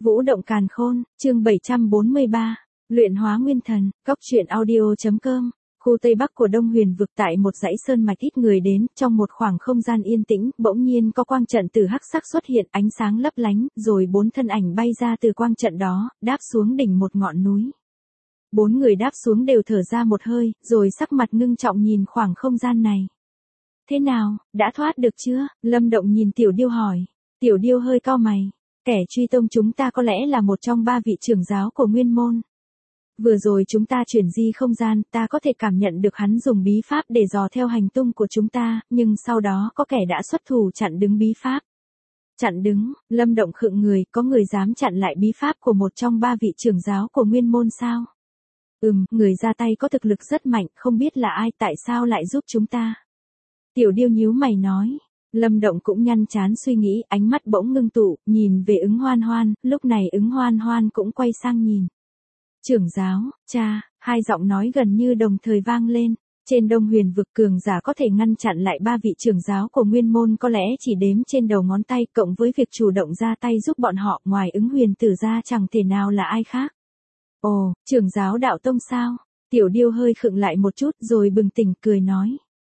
Vũ động càn khôn, chương 743, luyện hóa nguyên thần, góc truyện audio.com. Khu Tây Bắc của Đông Huyền vực tại một dãy sơn mạch ít người đến, trong một khoảng không gian yên tĩnh, bỗng nhiên có quang trận từ hắc sắc xuất hiện, ánh sáng lấp lánh, rồi 4 thân ảnh bay ra từ quang trận đó, đáp xuống đỉnh một ngọn núi. 4 người đáp xuống đều thở ra một hơi, rồi sắc mặt ngưng trọng nhìn khoảng không gian này. Thế nào, đã thoát được chưa? Lâm Động nhìn Tiểu Điêu hỏi. Tiểu Điêu hơi cau mày. Kẻ truy tông chúng ta có lẽ là một trong 3 vị trưởng giáo của Nguyên Môn. Vừa rồi chúng ta chuyển di không gian, ta có thể cảm nhận được hắn dùng bí pháp để dò theo hành tung của chúng ta, nhưng sau đó có kẻ đã xuất thủ chặn đứng bí pháp. Chặn đứng, Lâm Động khựng người, có người dám chặn lại bí pháp của một trong 3 vị trưởng giáo của Nguyên Môn sao? Người ra tay có thực lực rất mạnh, không biết là ai, tại sao lại giúp chúng ta? Tiểu Điêu nhíu mày nói. Lâm Động cũng nhăn trán suy nghĩ, ánh mắt bỗng ngưng tụ, nhìn về Ứng Hoan Hoan, lúc này Ứng Hoan Hoan cũng quay sang nhìn. Trưởng giáo, cha, hai giọng nói gần như đồng thời vang lên. Trên Đông Huyền vực cường giả có thể ngăn chặn lại 3 vị trưởng giáo của Nguyên Môn có lẽ chỉ đếm trên đầu ngón tay, cộng với việc chủ động ra tay giúp bọn họ, ngoài Ứng Huyền Tử ra chẳng thể nào là ai khác. Ồ, trưởng giáo đạo tông sao? Tiểu Điêu hơi khựng lại một chút rồi bừng tỉnh cười nói.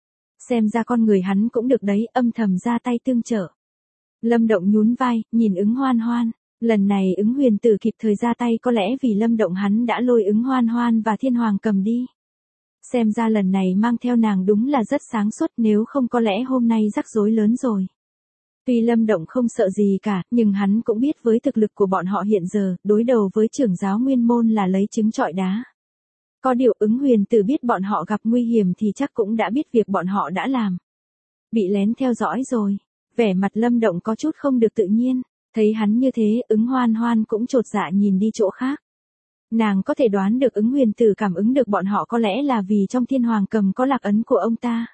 Xem ra con người hắn cũng được đấy, âm thầm ra tay tương trợ. Lâm Động nhún vai, nhìn Ứng Hoan Hoan. Lần này Ứng Huyền Tử kịp thời ra tay có lẽ vì Lâm Động hắn đã lôi Ứng Hoan Hoan và Thiên Hoàng cầm đi. Xem ra lần này mang theo nàng đúng là rất sáng suốt, nếu không có lẽ hôm nay rắc rối lớn rồi. Tuy Lâm Động không sợ gì cả, nhưng hắn cũng biết với thực lực của bọn họ hiện giờ, đối đầu với trưởng giáo Nguyên Môn là lấy trứng trọi đá. Có điều Ứng Huyền Tử biết bọn họ gặp nguy hiểm thì chắc cũng đã biết việc bọn họ đã làm. Bị lén theo dõi rồi. Vẻ mặt Lâm Động có chút không được tự nhiên. Thấy hắn như thế, Ứng Hoan Hoan cũng chột dạ nhìn đi chỗ khác. Nàng có thể đoán được Ứng Huyền Tử cảm ứng được bọn họ có lẽ là vì trong Thiên Hoàng cầm có lạc ấn của ông ta.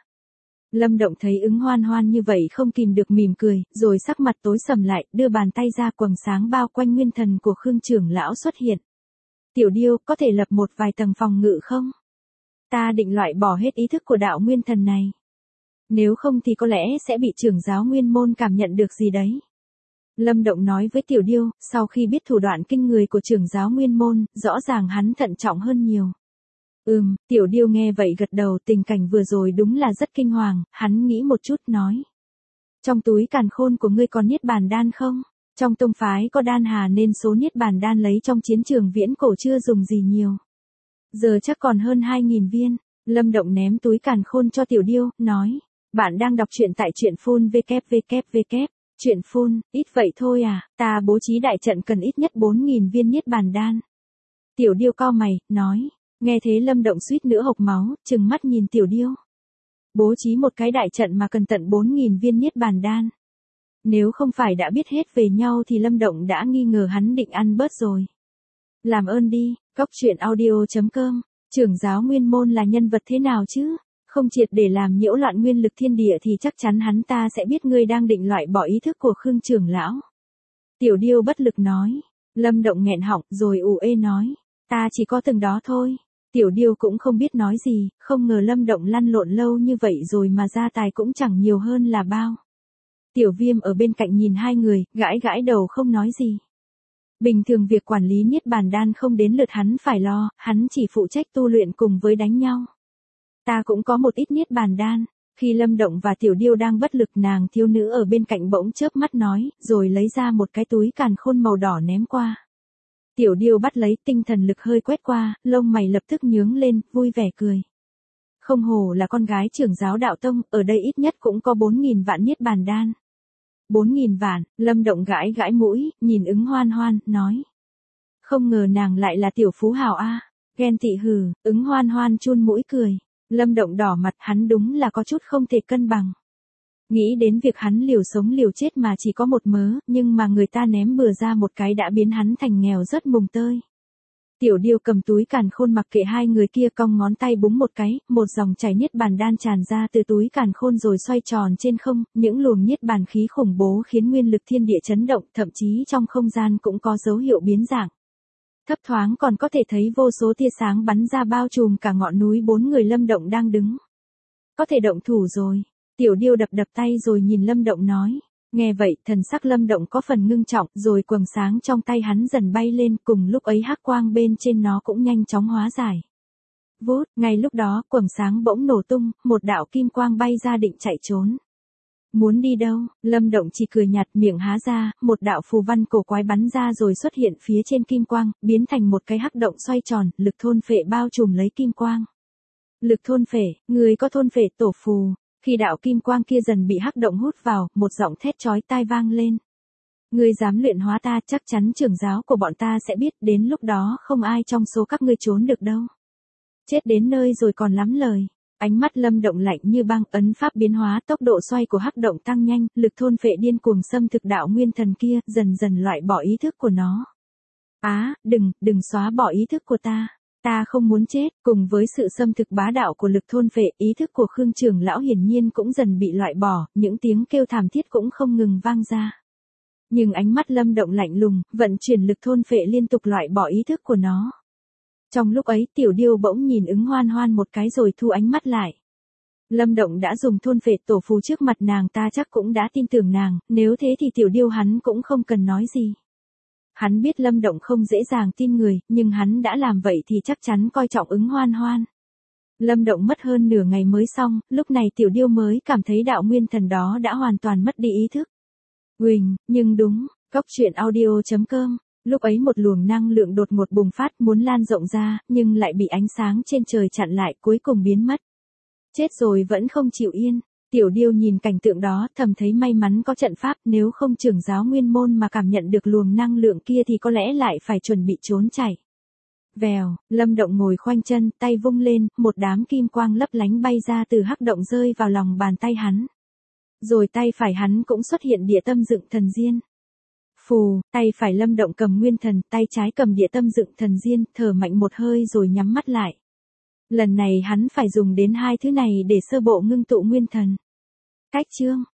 Lâm Động thấy Ứng Hoan Hoan như vậy không kìm được mỉm cười, rồi sắc mặt tối sầm lại, đưa bàn tay ra, quầng sáng bao quanh nguyên thần của Khương trưởng lão xuất hiện. Tiểu Điêu, có thể lập một vài tầng phòng ngự không? Ta định loại bỏ hết ý thức của đạo nguyên thần này. Nếu không thì có lẽ sẽ bị trưởng giáo Nguyên Môn cảm nhận được gì đấy. Lâm Động nói với Tiểu Điêu, sau khi biết thủ đoạn kinh người của trưởng giáo Nguyên Môn, rõ ràng hắn thận trọng hơn nhiều. Tiểu Điêu nghe vậy gật đầu, tình cảnh vừa rồi đúng là rất kinh hoàng, hắn nghĩ một chút nói. Trong túi càn khôn của ngươi còn niết bàn đan không? Trong tông phái có đan hà nên số niết bàn đan lấy trong chiến trường viễn cổ chưa dùng gì nhiều. Giờ chắc còn hơn 2.000 viên. Lâm Động ném túi càn khôn cho Tiểu Điêu, nói. Bạn đang đọc truyện tại truyện phun www. Truyện phun, ít vậy thôi à, ta bố trí đại trận cần ít nhất 4.000 viên niết bàn đan. Tiểu Điêu cau mày, nói. Nghe thế Lâm Động suýt nữa hộc máu, trừng mắt nhìn Tiểu Điêu. Bố trí một cái đại trận mà cần tận 4.000 viên niết bàn đan. Nếu không phải đã biết hết về nhau thì Lâm Động đã nghi ngờ hắn định ăn bớt rồi. Làm ơn đi, góc truyện audio.com. Trưởng giáo Nguyên Môn là nhân vật thế nào chứ? Không triệt để làm nhiễu loạn nguyên lực thiên địa thì chắc chắn hắn ta sẽ biết ngươi đang định loại bỏ ý thức của Khương trưởng lão. Tiểu Điêu bất lực nói. Lâm Động nghẹn họng rồi ù ê nói. Ta chỉ có từng đó thôi. Tiểu Điêu cũng không biết nói gì, không ngờ Lâm Động lăn lộn lâu như vậy rồi mà gia tài cũng chẳng nhiều hơn là bao. Tiểu Viêm ở bên cạnh nhìn hai người, gãi gãi đầu không nói gì. Bình thường việc quản lý niết bàn đan không đến lượt hắn phải lo, hắn chỉ phụ trách tu luyện cùng với đánh nhau. Ta cũng có một ít niết bàn đan. Khi Lâm Động và Tiểu Điêu đang bất lực, nàng thiếu nữ ở bên cạnh bỗng chớp mắt nói, rồi lấy ra một cái túi càn khôn màu đỏ ném qua. Tiểu Điêu bắt lấy, tinh thần lực hơi quét qua, lông mày lập tức nhướng lên, vui vẻ cười. Không hổ là con gái trưởng giáo đạo tông, ở đây ít nhất cũng có 4.000 vạn niết bàn đan. 4.000 vạn, Lâm Động gãi gãi mũi, nhìn Ứng Hoan Hoan, nói. Không ngờ nàng lại là tiểu phú hào a. Ghen tị hừ, Ứng Hoan Hoan chun mũi cười. Lâm Động đỏ mặt, hắn đúng là có chút không thể cân bằng. Nghĩ đến việc hắn liều sống liều chết mà chỉ có một mớ, nhưng mà người ta ném bừa ra một cái đã biến hắn thành nghèo rất mùng tơi. Tiểu Điêu cầm túi càn khôn mặc kệ hai người kia, cong ngón tay búng một cái, một dòng chảy niết bàn đan tràn ra từ túi càn khôn rồi xoay tròn trên không, những luồng niết bàn khí khủng bố khiến nguyên lực thiên địa chấn động, thậm chí trong không gian cũng có dấu hiệu biến dạng. Thấp thoáng còn có thể thấy vô số tia sáng bắn ra bao trùm cả ngọn núi 4 người Lâm Động đang đứng. Có thể động thủ rồi. Tiểu Điêu đập đập tay rồi nhìn Lâm Động nói. Nghe vậy, thần sắc Lâm Động có phần ngưng trọng, rồi quầng sáng trong tay hắn dần bay lên, cùng lúc ấy hắc quang bên trên nó cũng nhanh chóng hóa giải. Vút, ngay lúc đó, quầng sáng bỗng nổ tung, một đạo kim quang bay ra định chạy trốn. Muốn đi đâu? Lâm Động chỉ cười nhạt, miệng há ra, một đạo phù văn cổ quái bắn ra rồi xuất hiện phía trên kim quang, biến thành một cái hắc động xoay tròn, lực thôn phệ bao trùm lấy kim quang. Lực thôn phệ, người có thôn phệ tổ phù. Khi đạo kim quang kia dần bị hắc động hút vào, một giọng thét chói tai vang lên. Ngươi dám luyện hóa ta, chắc chắn trưởng giáo của bọn ta sẽ biết, đến lúc đó không ai trong số các ngươi trốn được đâu. Chết đến nơi rồi còn lắm lời. Ánh mắt Lâm Động lạnh như băng, ấn pháp biến hóa, tốc độ xoay của hắc động tăng nhanh, lực thôn phệ điên cuồng xâm thực đạo nguyên thần kia, dần dần loại bỏ ý thức của nó. Đừng xóa bỏ ý thức của ta. Ta không muốn chết. Cùng với sự xâm thực bá đạo của lực thôn phệ, ý thức của Khương trưởng lão hiển nhiên cũng dần bị loại bỏ, những tiếng kêu thảm thiết cũng không ngừng vang ra. Nhưng ánh mắt Lâm Động lạnh lùng, vận chuyển lực thôn phệ liên tục loại bỏ ý thức của nó. Trong lúc ấy, Tiểu Điêu bỗng nhìn Ứng Hoan Hoan một cái rồi thu ánh mắt lại. Lâm Động đã dùng thôn phệ tổ phù trước mặt nàng, ta chắc cũng đã tin tưởng nàng, nếu thế thì Tiểu Điêu hắn cũng không cần nói gì. Hắn biết Lâm Động không dễ dàng tin người, nhưng hắn đã làm vậy thì chắc chắn coi trọng Ứng Hoan Hoan. Lâm Động mất hơn nửa ngày mới xong, lúc này Tiểu Điêu mới cảm thấy đạo nguyên thần đó đã hoàn toàn mất đi ý thức. Huỳnh, nhưng đúng, Cốc.audio.com. Lúc ấy một luồng năng lượng đột ngột bùng phát muốn lan rộng ra, nhưng lại bị ánh sáng trên trời chặn lại, cuối cùng biến mất. Chết rồi vẫn không chịu yên. Tiểu Điêu nhìn cảnh tượng đó, thầm thấy may mắn có trận pháp, nếu không trưởng giáo nguyên môn mà cảm nhận được luồng năng lượng kia thì có lẽ lại phải chuẩn bị trốn chạy. Vèo, Lâm Động ngồi khoanh chân, tay vung lên, một đám kim quang lấp lánh bay ra từ hắc động rơi vào lòng bàn tay hắn. Rồi tay phải hắn cũng xuất hiện địa tâm dựng thần diên. Phù, tay phải Lâm Động cầm nguyên thần, tay trái cầm địa tâm dựng thần diên, thở mạnh một hơi rồi nhắm mắt lại. Lần này hắn phải dùng đến hai thứ này để sơ bộ ngưng tụ nguyên thần. Cách chương